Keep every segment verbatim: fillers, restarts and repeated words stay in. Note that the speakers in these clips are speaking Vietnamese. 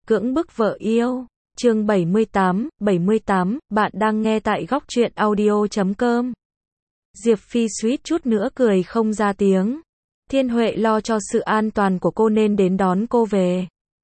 Cưỡng bức vợ yêu. Chương bảy mươi tám, bảy mươi tám, bạn đang nghe tại góc truyện audio chấm com. Diệp Phi suýt chút nữa cười không ra tiếng. Thiên Huệ lo cho sự an toàn của cô nên đến đón cô về.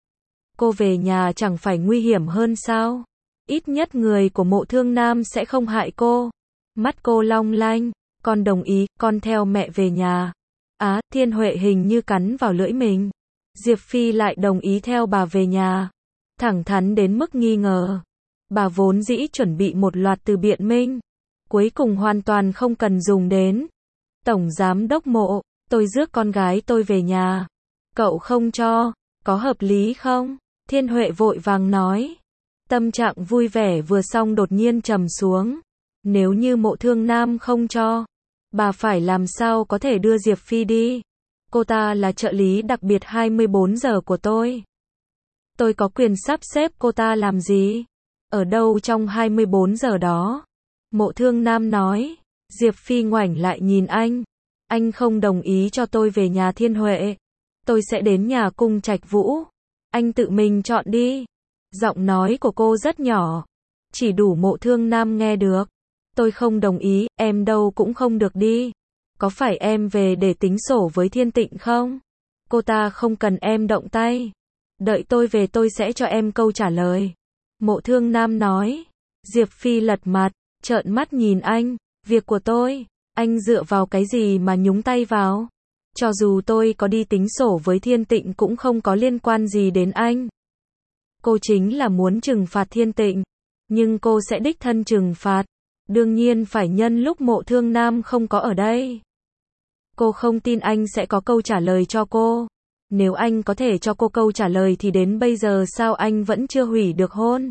Cô về nhà chẳng phải nguy hiểm hơn sao? Ít nhất người của Mộ Thương Nam sẽ không hại cô. Mắt cô long lanh, con đồng ý, con theo mẹ về nhà. Á, Thiên Huệ hình như cắn vào lưỡi mình. Diệp Phi lại đồng ý theo bà về nhà. Thẳng thắn đến mức nghi ngờ. Bà vốn dĩ chuẩn bị một loạt từ biện minh. Cuối cùng hoàn toàn không cần dùng đến. Tổng giám đốc Mộ, tôi rước con gái tôi về nhà. Cậu không cho, có hợp lý không? Thiên Huệ vội vàng nói. Tâm trạng vui vẻ vừa xong đột nhiên trầm xuống. Nếu như Mộ Thương Nam không cho, bà phải làm sao có thể đưa Diệp Phi đi? Cô ta là trợ lý đặc biệt hai mươi bốn giờ của tôi. Tôi có quyền sắp xếp cô ta làm gì? Ở đâu trong hai mươi bốn giờ đó? Mộ Thương Nam nói. Diệp Phi ngoảnh lại nhìn anh. Anh không đồng ý cho tôi về nhà Thiên Huệ. Tôi sẽ đến nhà cung Trạch Vũ. Anh tự mình chọn đi. Giọng nói của cô rất nhỏ. Chỉ đủ Mộ Thương Nam nghe được. Tôi không đồng ý, em đâu cũng không được đi. Có phải em về để tính sổ với Thiên Tịnh không? Cô ta không cần em động tay. Đợi tôi về tôi sẽ cho em câu trả lời. Mộ Thương Nam nói. Diệp Phi lật mặt, trợn mắt nhìn anh. Việc của tôi, anh dựa vào cái gì mà nhúng tay vào? Cho dù tôi có đi tính sổ với Thiên Tịnh cũng không có liên quan gì đến anh. Cô chính là muốn trừng phạt Thiên Tịnh. Nhưng cô sẽ đích thân trừng phạt. Đương nhiên phải nhân lúc Mộ Thương Nam không có ở đây. Cô không tin anh sẽ có câu trả lời cho cô. Nếu anh có thể cho cô câu trả lời thì đến bây giờ sao anh vẫn chưa hủy được hôn?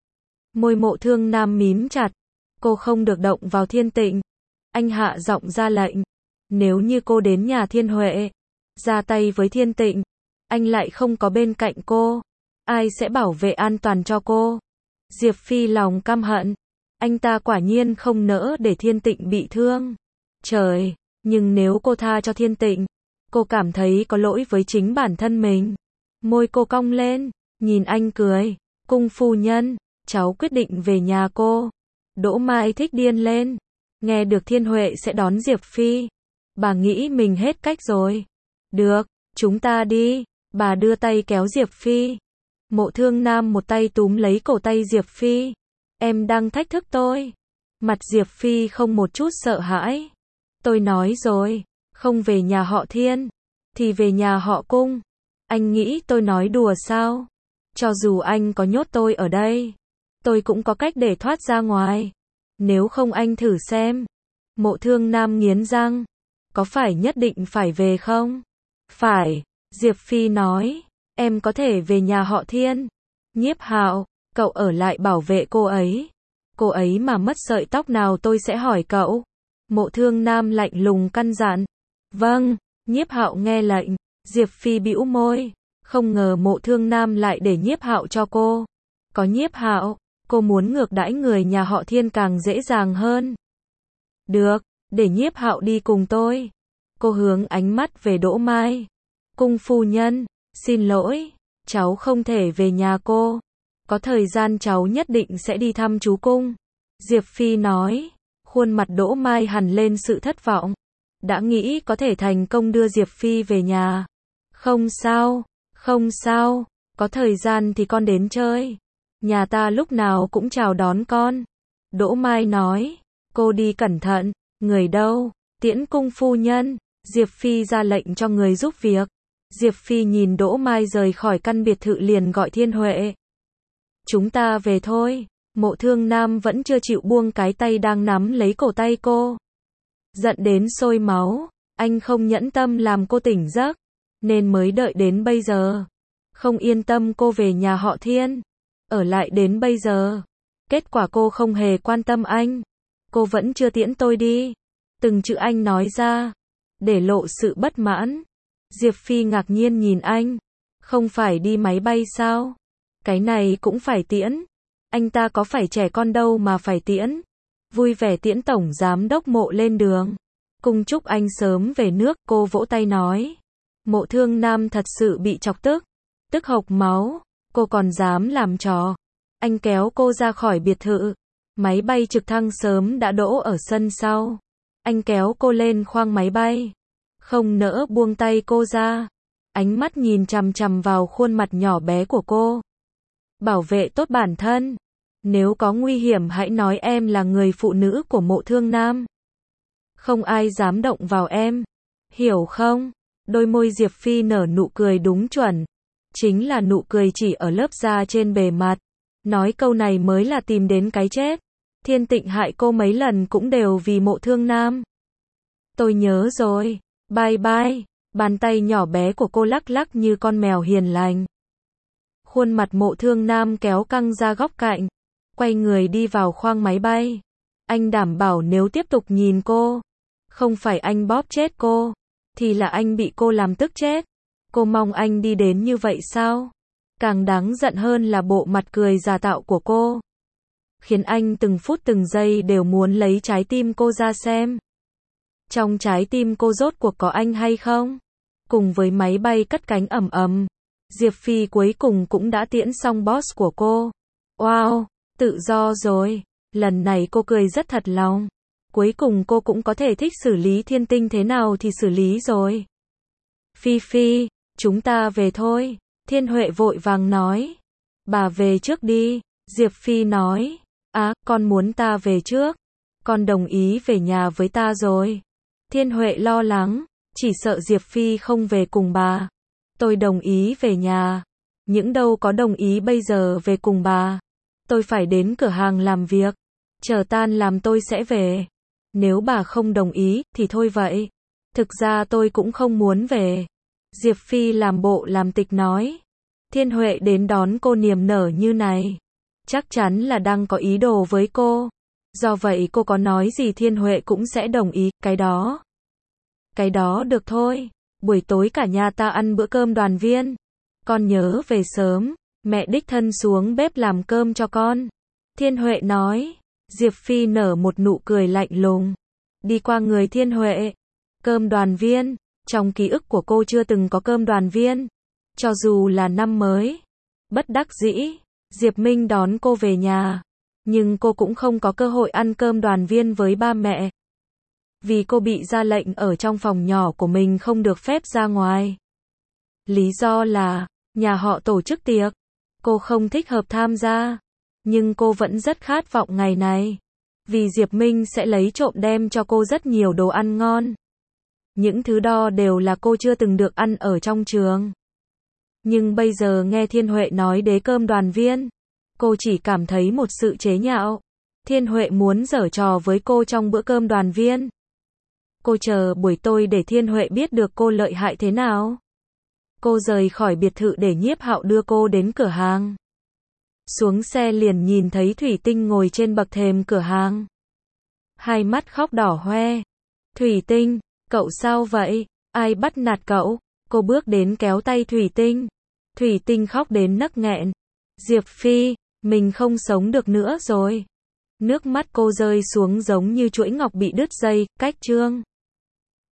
Môi Mộ Thương Nam mím chặt. Cô không được động vào Thiên Tịnh. Anh hạ giọng ra lệnh. Nếu như cô đến nhà Thiên Huệ, ra tay với Thiên Tịnh, anh lại không có bên cạnh cô, ai sẽ bảo vệ an toàn cho cô? Diệp Phi lòng căm hận. Anh ta quả nhiên không nỡ để Thiên Tịnh bị thương. Trời, nhưng nếu cô tha cho Thiên Tịnh, cô cảm thấy có lỗi với chính bản thân mình. Môi cô cong lên, nhìn anh cười. Cung phu nhân, cháu quyết định về nhà cô. Đỗ Mai thích điên lên. Nghe được Thiên Huệ sẽ đón Diệp Phi. Bà nghĩ mình hết cách rồi. Được, chúng ta đi. Bà đưa tay kéo Diệp Phi. Mộ Thương Nam một tay túm lấy cổ tay Diệp Phi. Em đang thách thức tôi. Mặt Diệp Phi không một chút sợ hãi. Tôi nói rồi, không về nhà họ Thiên, thì về nhà họ Cung. Anh nghĩ tôi nói đùa sao? Cho dù anh có nhốt tôi ở đây, tôi cũng có cách để thoát ra ngoài. Nếu không anh thử xem. Mộ Thương Nam nghiến răng. Có phải nhất định phải về không? Phải, Diệp Phi nói. Em có thể về nhà họ Thiên. Nhiếp Hạo, cậu ở lại bảo vệ cô ấy. Cô ấy mà mất sợi tóc nào tôi sẽ hỏi cậu. Mộ Thương Nam lạnh lùng căn dặn. Vâng, Nhiếp Hạo nghe lệnh. Diệp Phi bĩu môi. Không ngờ Mộ Thương Nam lại để Nhiếp Hạo cho cô. Có Nhiếp Hạo, cô muốn ngược đãi người nhà họ Thiên càng dễ dàng hơn. Được, để Nhiếp Hạo đi cùng tôi. Cô hướng ánh mắt về Đỗ Mai. Cung phu nhân, xin lỗi, cháu không thể về nhà cô. Có thời gian cháu nhất định sẽ đi thăm chú Cung. Diệp Phi nói. Khuôn mặt Đỗ Mai hằn lên sự thất vọng. Đã nghĩ có thể thành công đưa Diệp Phi về nhà. Không sao, không sao, có thời gian thì con đến chơi. Nhà ta lúc nào cũng chào đón con. Đỗ Mai nói. Cô đi cẩn thận. Người đâu? Tiễn cung phu nhân. Diệp Phi ra lệnh cho người giúp việc. Diệp Phi nhìn Đỗ Mai rời khỏi căn biệt thự liền gọi Thiên Huệ. Chúng ta về thôi. Mộ Thương Nam vẫn chưa chịu buông cái tay đang nắm lấy cổ tay cô. Giận đến sôi máu. Anh không nhẫn tâm làm cô tỉnh giấc, nên mới đợi đến bây giờ. Không yên tâm cô về nhà họ Thiên. Ở lại đến bây giờ. Kết quả cô không hề quan tâm anh. Cô vẫn chưa tiễn tôi đi. Từng chữ anh nói ra, để lộ sự bất mãn. Diệp Phi ngạc nhiên nhìn anh. Không phải đi máy bay sao? Cái này cũng phải tiễn. Anh ta có phải trẻ con đâu mà phải tiễn. Vui vẻ tiễn tổng giám đốc Mộ lên đường. Cung chúc anh sớm về nước, cô vỗ tay nói. Mộ Thương Nam thật sự bị chọc tức. Tức hộc máu. Cô còn dám làm trò. Anh kéo cô ra khỏi biệt thự. Máy bay trực thăng sớm đã đỗ ở sân sau. Anh kéo cô lên khoang máy bay. Không nỡ buông tay cô ra. Ánh mắt nhìn chằm chằm vào khuôn mặt nhỏ bé của cô. Bảo vệ tốt bản thân. Nếu có nguy hiểm hãy nói em là người phụ nữ của Mộ Thương Nam. Không ai dám động vào em. Hiểu không? Đôi môi Diệp Phi nở nụ cười đúng chuẩn. Chính là nụ cười chỉ ở lớp da trên bề mặt. Nói câu này mới là tìm đến cái chết. Thiên Tịnh hại cô mấy lần cũng đều vì Mộ Thương Nam. Tôi nhớ rồi. Bye bye. Bàn tay nhỏ bé của cô lắc lắc như con mèo hiền lành. Khuôn mặt Mộ Thương Nam kéo căng ra góc cạnh. Quay người đi vào khoang máy bay. Anh đảm bảo nếu tiếp tục nhìn cô, không phải anh bóp chết cô, thì là anh bị cô làm tức chết. Cô mong anh đi đến như vậy sao? Càng đáng giận hơn là bộ mặt cười giả tạo của cô. Khiến anh từng phút từng giây đều muốn lấy trái tim cô ra xem. Trong trái tim cô rốt cuộc có anh hay không? Cùng với máy bay cất cánh ầm ầm, Diệp Phi cuối cùng cũng đã tiễn xong boss của cô. Wow, tự do rồi. Lần này cô cười rất thật lòng. Cuối cùng cô cũng có thể thích xử lý Thiên Tinh thế nào thì xử lý rồi. Phi Phi, chúng ta về thôi. Thiên Huệ vội vàng nói. Bà về trước đi. Diệp Phi nói. Á, à, con muốn ta về trước. Con đồng ý về nhà với ta rồi. Thiên Huệ lo lắng. Chỉ sợ Diệp Phi không về cùng bà. Tôi đồng ý về nhà. Những đâu có đồng ý bây giờ về cùng bà. Tôi phải đến cửa hàng làm việc. Chờ tan làm tôi sẽ về. Nếu bà không đồng ý, thì thôi vậy. Thực ra tôi cũng không muốn về. Diệp Phi làm bộ làm tịch nói. Thiên Huệ đến đón cô niềm nở như này. Chắc chắn là đang có ý đồ với cô. Do vậy cô có nói gì Thiên Huệ cũng sẽ đồng ý, cái đó. Cái đó được thôi. Buổi tối cả nhà ta ăn bữa cơm đoàn viên. Con nhớ về sớm. Mẹ đích thân xuống bếp làm cơm cho con. Thiên Huệ nói. Diệp Phi nở một nụ cười lạnh lùng. Đi qua người Thiên Huệ. Cơm đoàn viên. Trong ký ức của cô chưa từng có cơm đoàn viên. Cho dù là năm mới. Bất đắc dĩ. Diệp Minh đón cô về nhà. Nhưng cô cũng không có cơ hội ăn cơm đoàn viên với ba mẹ. Vì cô bị ra lệnh ở trong phòng nhỏ của mình không được phép ra ngoài. Lý do là, nhà họ tổ chức tiệc. Cô không thích hợp tham gia. Nhưng cô vẫn rất khát vọng ngày này. Vì Diệp Minh sẽ lấy trộm đem cho cô rất nhiều đồ ăn ngon. Những thứ đó đều là cô chưa từng được ăn ở trong trường. Nhưng bây giờ nghe Thiên Huệ nói đế cơm đoàn viên. Cô chỉ cảm thấy một sự chế nhạo. Thiên Huệ muốn giở trò với cô trong bữa cơm đoàn viên. Cô chờ buổi tối để Thiên Huệ biết được cô lợi hại thế nào. Cô rời khỏi biệt thự để Nhiếp Hạo đưa cô đến cửa hàng. Xuống xe liền nhìn thấy Thủy Tinh ngồi trên bậc thềm cửa hàng. Hai mắt khóc đỏ hoe. Thủy Tinh, cậu sao vậy? Ai bắt nạt cậu? Cô bước đến kéo tay Thủy Tinh. Thủy Tinh khóc đến nấc nghẹn. Diệp Phi, mình không sống được nữa rồi. Nước mắt cô rơi xuống giống như chuỗi ngọc bị đứt dây, cách chương.